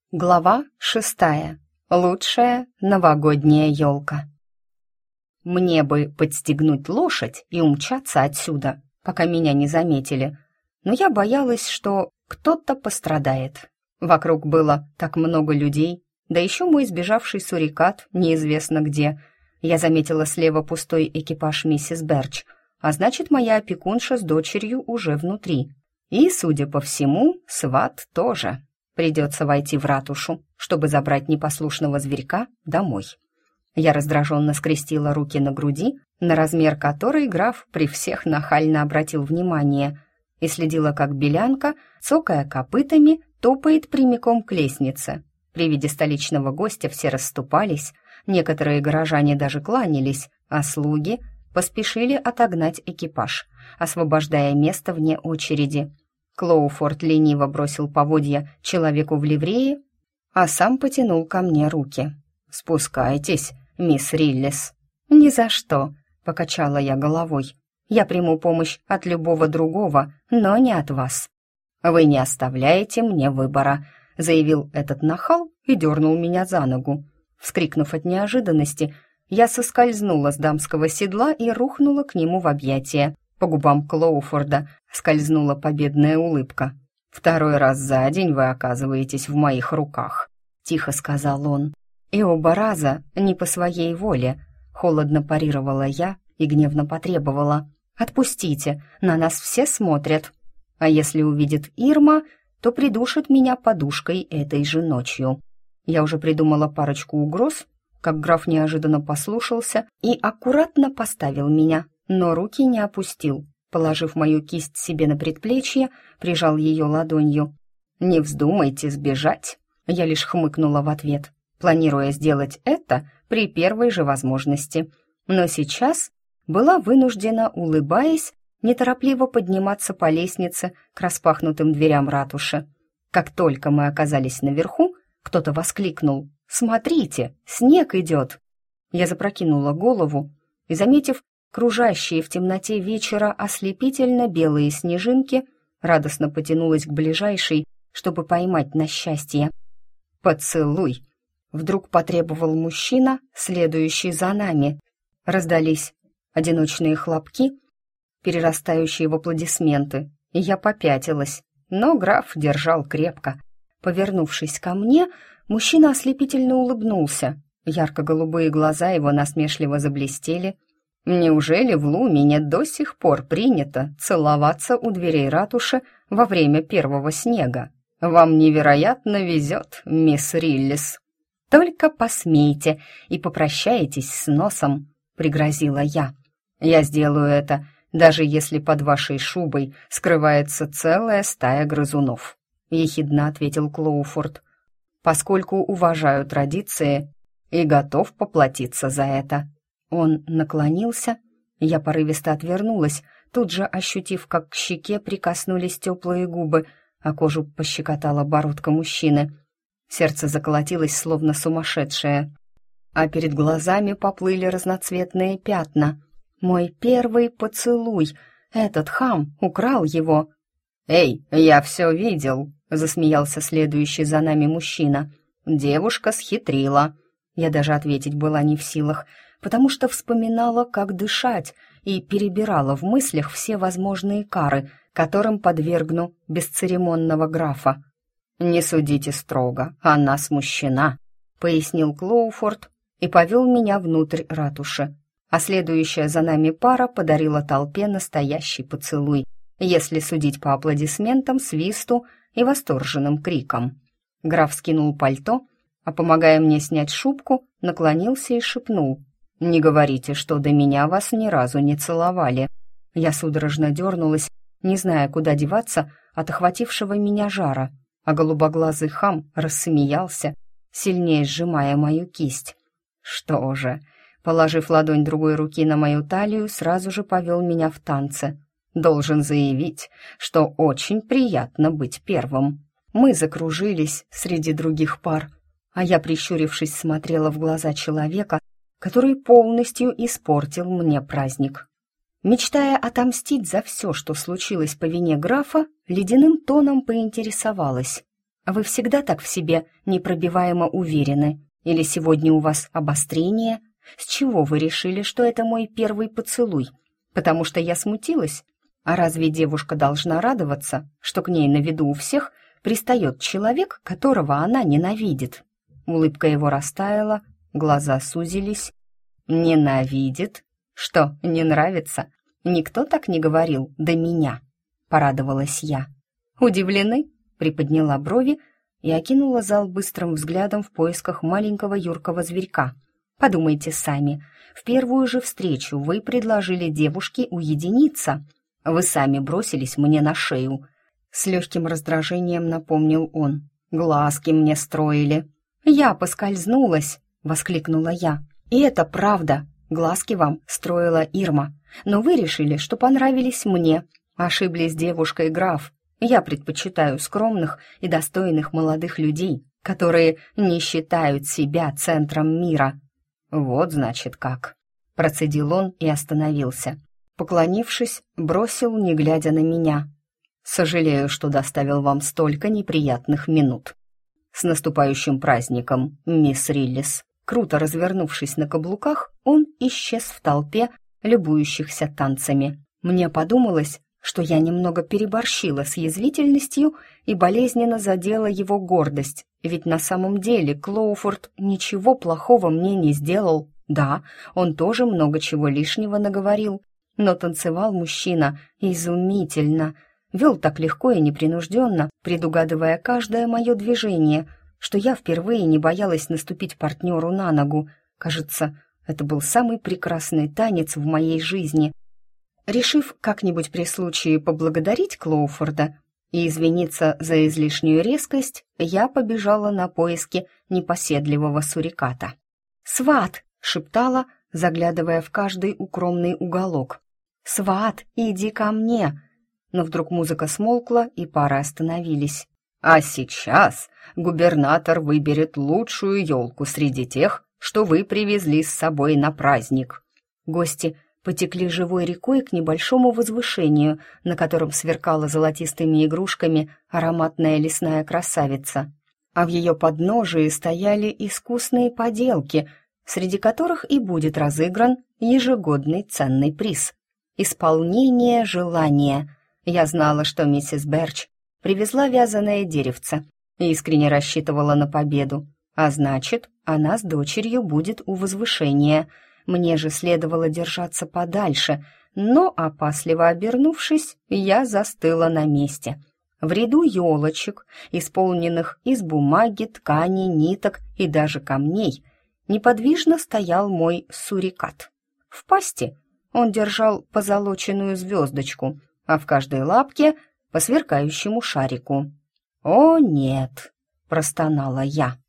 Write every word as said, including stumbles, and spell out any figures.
Глава шестая. Лучшая новогодняя елка. Мне бы подстегнуть лошадь и умчаться отсюда, пока меня не заметили, но я боялась, что кто-то пострадает. Вокруг было так много людей, да еще мой сбежавший сурикат неизвестно где. Я заметила слева пустой экипаж миссис Берч, а значит, моя опекунша с дочерью уже внутри. И, судя по всему, сват тоже. Придется войти в ратушу, чтобы забрать непослушного зверька домой. Я раздраженно скрестила руки на груди, на размер которой граф при всех нахально обратил внимание, и следила, как белянка, цокая копытами, топает прямиком к лестнице. При виде столичного гостя все расступались, некоторые горожане даже кланялись, а слуги поспешили отогнать экипаж, освобождая место вне очереди. Клоуфорд лениво бросил поводья человеку в ливрее, а сам потянул ко мне руки. «Спускайтесь, мисс Риллис». «Ни за что», — покачала я головой. «Я приму помощь от любого другого, но не от вас». «Вы не оставляете мне выбора», — заявил этот нахал и дернул меня за ногу. Вскрикнув от неожиданности, я соскользнула с дамского седла и рухнула к нему в объятия. По губам Клоуфорда скользнула победная улыбка. «Второй раз за день вы оказываетесь в моих руках», — тихо сказал он. «И оба раза не по своей воле», — холодно парировала я и гневно потребовала. «Отпустите, на нас все смотрят. А если увидит Ирма, то придушит меня подушкой этой же ночью». Я уже придумала парочку угроз, как граф неожиданно послушался и аккуратно поставил меня, но руки не опустил. Положив мою кисть себе на предплечье, прижал ее ладонью. «Не вздумайте сбежать!» Я лишь хмыкнула в ответ, планируя сделать это при первой же возможности. Но сейчас была вынуждена, улыбаясь, неторопливо подниматься по лестнице к распахнутым дверям ратуши. Как только мы оказались наверху, кто-то воскликнул: «Смотрите, снег идет!» Я запрокинула голову и, заметив кружащие в темноте вечера ослепительно белые снежинки, радостно потянулась к ближайшей, чтобы поймать на счастье. «Поцелуй!» — вдруг потребовал мужчина, следующий за нами. Раздались одиночные хлопки, перерастающие в аплодисменты, и я попятилась, но граф держал крепко. Повернувшись ко мне, мужчина ослепительно улыбнулся. Ярко-голубые глаза его насмешливо заблестели. «Неужели в Лумине до сих пор принято целоваться у дверей ратуши во время первого снега? Вам невероятно везет, мисс Риллис». «Только посмейте и попрощаетесь с носом», — пригрозила я. «Я сделаю это, даже если под вашей шубой скрывается целая стая грызунов», — ехидно ответил Клоуфорд, «поскольку уважаю традиции и готов поплатиться за это». Он наклонился, я порывисто отвернулась, тут же ощутив, как к щеке прикоснулись теплые губы, а кожу пощекотала бородка мужчины. Сердце заколотилось, словно сумасшедшее, а перед глазами поплыли разноцветные пятна. Мой первый поцелуй! Этот хам украл его! «Эй, я все видел!» — засмеялся следующий за нами мужчина. «Девушка схитрила!» Я даже ответить была не в силах, потому что вспоминала, как дышать, и перебирала в мыслях все возможные кары, которым подвергну бесцеремонного графа. «Не судите строго, она смущена», — пояснил Клоуфорд и повел меня внутрь ратуши. А следующая за нами пара подарила толпе настоящий поцелуй, если судить по аплодисментам, свисту и восторженным крикам. Граф скинул пальто, а, помогая мне снять шубку, наклонился и шепнул: «Не говорите, что до меня вас ни разу не целовали». Я судорожно дернулась, не зная, куда деваться от охватившего меня жара, а голубоглазый хам рассмеялся, сильнее сжимая мою кисть. Что же, положив ладонь другой руки на мою талию, сразу же повел меня в танце. Должен заявить, что очень приятно быть первым. Мы закружились среди других пар, а я, прищурившись, смотрела в глаза человека, который полностью испортил мне праздник. Мечтая отомстить за все, что случилось по вине графа, ледяным тоном поинтересовалась: вы всегда так в себе непробиваемо уверены? Или сегодня у вас обострение? С чего вы решили, что это мой первый поцелуй? Потому что я смутилась? А разве девушка должна радоваться, что к ней на виду у всех пристает человек, которого она ненавидит?» Улыбка его растаяла, глаза сузились. «Ненавидит? Что, не нравится? Никто так не говорил до меня», — порадовалась я. «Удивлены?» — приподняла брови и окинула зал быстрым взглядом в поисках маленького юркого зверька. «Подумайте сами, в первую же встречу вы предложили девушке уединиться. Вы сами бросились мне на шею». С легким раздражением напомнил он. «Глазки мне строили». «Я поскользнулась!» — воскликнула я. «И это правда. Глазки вам строила Ирма. Но вы решили, что понравились мне. Ошиблись девушкой, граф. Я предпочитаю скромных и достойных молодых людей, которые не считают себя центром мира». «Вот, значит, как!» — процедил он и остановился. Поклонившись, бросил, не глядя на меня. «Сожалею, что доставил вам столько неприятных минут. С наступающим праздником, мисс Риллис!» Круто развернувшись на каблуках, он исчез в толпе, любующихся танцами. Мне подумалось, что я немного переборщила с язвительностью и болезненно задела его гордость, ведь на самом деле Клоуфорд ничего плохого мне не сделал. Да, он тоже много чего лишнего наговорил, но танцевал мужчина изумительно, вел так легко и непринужденно, предугадывая каждое мое движение, что я впервые не боялась наступить партнеру на ногу. Кажется, это был самый прекрасный танец в моей жизни. Решив как-нибудь при случае поблагодарить Клоуфорда и извиниться за излишнюю резкость, я побежала на поиски непоседливого суриката. «Сват!» — шептала, заглядывая в каждый укромный уголок. «Сват, иди ко мне!» Но вдруг музыка смолкла, и пары остановились. «А сейчас губернатор выберет лучшую елку среди тех, что вы привезли с собой на праздник». Гости потекли живой рекой к небольшому возвышению, на котором сверкала золотистыми игрушками ароматная лесная красавица. А в ее подножии стояли искусные поделки, среди которых и будет разыгран ежегодный ценный приз — исполнение желания. Я знала, что миссис Берч привезла вязаное деревце и искренне рассчитывала на победу, а значит, она с дочерью будет у возвышения. Мне же следовало держаться подальше, но, опасливо обернувшись, я застыла на месте. В ряду елочек, исполненных из бумаги, ткани, ниток и даже камней, неподвижно стоял мой сурикат. В пасти он держал позолоченную звездочку, а в каждой лапке — по сверкающему шарику. «О, нет!» — простонала я.